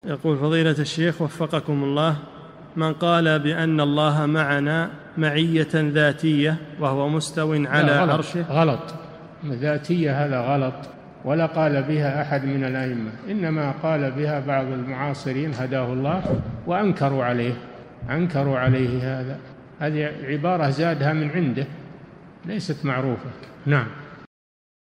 يقول فضيلة الشيخ وفقكم الله، من قال بأن الله معنا معية ذاتية وهو مستو على عرشه. غلط، ذاتية هذا غلط، ولا قال بها أحد من الأئمة، إنما قال بها بعض المعاصرين هداه الله وأنكروا عليه هذه عبارة زادها من عنده ليست معروفة. نعم.